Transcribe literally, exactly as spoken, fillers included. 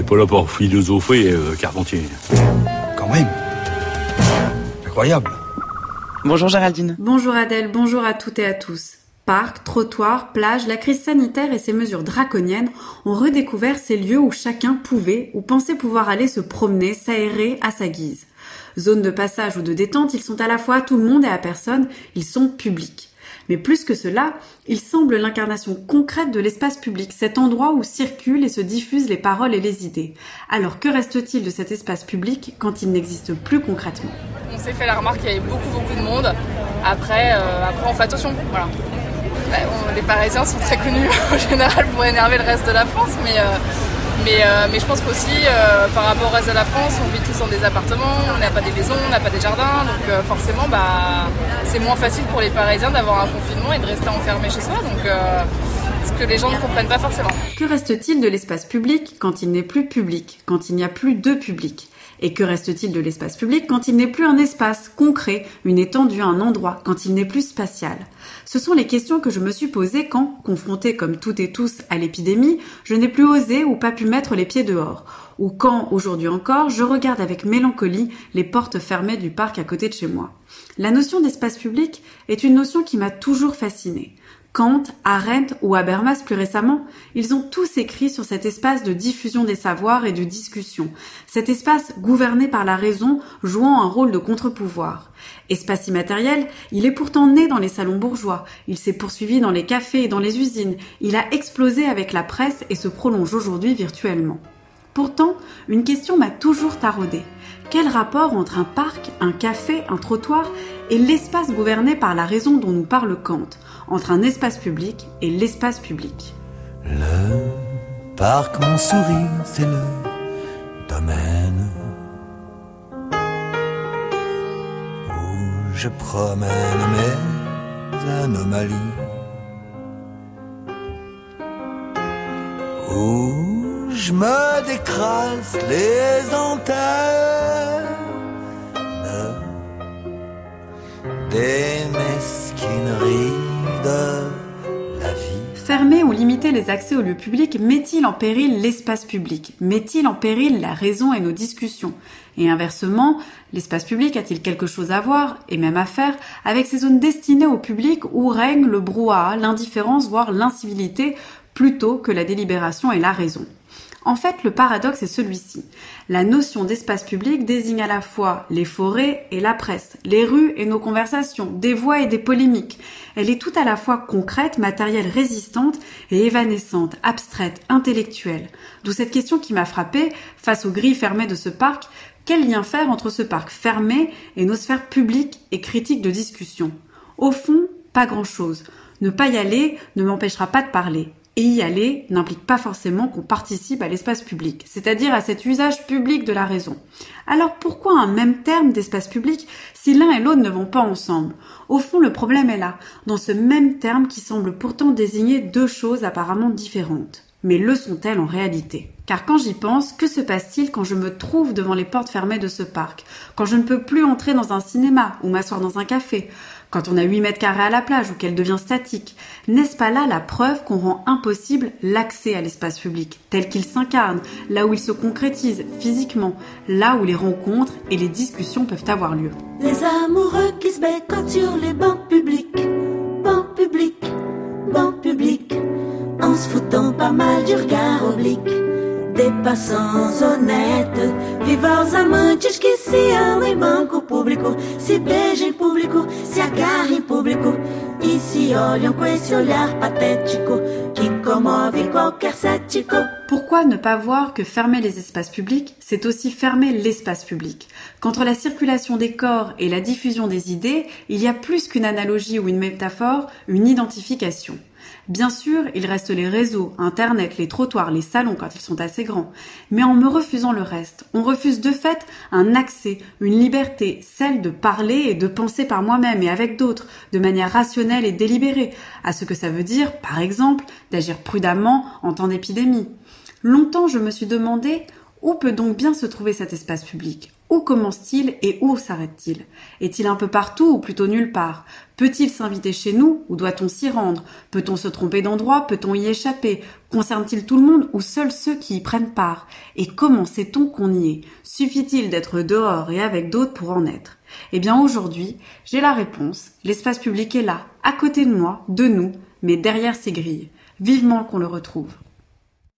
pas là pour philosopher, euh, Carpentier. Quand même. Incroyable. Bonjour Géraldine. Bonjour Adèle, bonjour à toutes et à tous. Parcs, trottoirs, plages, la crise sanitaire et ses mesures draconiennes ont redécouvert ces lieux où chacun pouvait ou pensait pouvoir aller se promener, s'aérer à sa guise. Zones de passage ou de détente, ils sont à la fois à tout le monde et à personne, ils sont publics. Mais plus que cela, ils semblent l'incarnation concrète de l'espace public, cet endroit où circulent et se diffusent les paroles et les idées. Alors que reste-t-il de cet espace public quand il n'existe plus concrètement ? On s'est fait la remarque qu'il y avait beaucoup beaucoup de monde. Après, euh, après on fait attention, voilà. Bah, on, les Parisiens sont très connus en général pour énerver le reste de la France, mais, euh, mais, euh, mais je pense qu'aussi euh, par rapport au reste de la France, on vit tous dans des appartements, on n'a pas des maisons, on n'a pas des jardins, donc euh, forcément bah, c'est moins facile pour les Parisiens d'avoir un confinement et de rester enfermés chez soi, donc euh, ce que les gens ne comprennent pas forcément. Que reste-t-il de l'espace public quand il n'est plus public, quand il n'y a plus de public ? Et que reste-t-il de l'espace public quand il n'est plus un espace concret, une étendue, un endroit, quand il n'est plus spatial ? Ce sont les questions que je me suis posées quand, confrontée comme toutes et tous à l'épidémie, je n'ai plus osé ou pas pu mettre les pieds dehors. Ou quand, aujourd'hui encore, je regarde avec mélancolie les portes fermées du parc à côté de chez moi. La notion d'espace public est une notion qui m'a toujours fascinée. Kant, Arendt ou Habermas plus récemment, ils ont tous écrit sur cet espace de diffusion des savoirs et de discussion, cet espace gouverné par la raison jouant un rôle de contre-pouvoir. Espace immatériel, il est pourtant né dans les salons bourgeois, il s'est poursuivi dans les cafés et dans les usines, il a explosé avec la presse et se prolonge aujourd'hui virtuellement. Pourtant, une question m'a toujours taraudée. Quel rapport entre un parc, un café, un trottoir et l'espace gouverné par la raison dont nous parle Kant, entre un espace public et l'espace public ? Le parc, mon souris, c'est le domaine où je promène mes anomalies, où je me décrase les antennes des mesquineries de la vie. Fermer ou limiter les accès aux lieux publics met-il en péril l'espace public ? Met-il en péril la raison et nos discussions ? Et inversement, l'espace public a-t-il quelque chose à voir, et même à faire, avec ces zones destinées au public où règne le brouhaha, l'indifférence, voire l'incivilité, plutôt que la délibération et la raison ? En fait, le paradoxe est celui-ci. La notion d'espace public désigne à la fois les forêts et la presse, les rues et nos conversations, des voix et des polémiques. Elle est tout à la fois concrète, matérielle, résistante et évanescente, abstraite, intellectuelle. D'où cette question qui m'a frappée, face aux grilles fermées de ce parc, quel lien faire entre ce parc fermé et nos sphères publiques et critiques de discussion ? Au fond, pas grand-chose. Ne pas y aller ne m'empêchera pas de parler. Et y aller n'implique pas forcément qu'on participe à l'espace public, c'est-à-dire à cet usage public de la raison. Alors pourquoi un même terme d'espace public si l'un et l'autre ne vont pas ensemble ? Au fond, le problème est là, dans ce même terme qui semble pourtant désigner deux choses apparemment différentes. Mais le sont-elles en réalité ? Car quand j'y pense, que se passe-t-il quand je me trouve devant les portes fermées de ce parc ? Quand je ne peux plus entrer dans un cinéma ou m'asseoir dans un café ? Quand on a huit mètres carrés à la plage ou qu'elle devient statique ? N'est-ce pas là la preuve qu'on rend impossible l'accès à l'espace public, tel qu'il s'incarne, là où il se concrétise physiquement, là où les rencontres et les discussions peuvent avoir lieu ? Les amoureux qui se bécotent sur les bancs publics, bancs publics, bancs publics, en se foutant pas mal du regard oblique des passants honnêtes, vivants amantes que se amam em banco público, se beijam em público, se agarram em público e se olham com esse olhar pathético qui comove qualquer cético. Pourquoi ne pas voir que fermer les espaces publics, c'est aussi fermer l'espace public ? Qu'entre la circulation des corps et la diffusion des idées, il y a plus qu'une analogie ou une métaphore, une identification. Bien sûr, il reste les réseaux, Internet, les trottoirs, les salons quand ils sont assez grands. Mais en me refusant le reste, on refuse de fait un accès, une liberté, celle de parler et de penser par moi-même et avec d'autres, de manière rationnelle et délibérée, à ce que ça veut dire, par exemple, d'agir prudemment en temps d'épidémie. Longtemps, je me suis demandé où peut donc bien se trouver cet espace public ? Où commence-t-il et où s'arrête-t-il? Est-il un peu partout ou plutôt nulle part? Peut-il s'inviter chez nous ou doit-on s'y rendre? Peut-on se tromper d'endroit? Peut-on y échapper? Concerne-t-il tout le monde ou seuls ceux qui y prennent part? Et comment sait-on qu'on y est? Suffit-il d'être dehors et avec d'autres pour en être? Eh bien aujourd'hui, j'ai la réponse. L'espace public est là, à côté de moi, de nous, mais derrière ces grilles. Vivement qu'on le retrouve.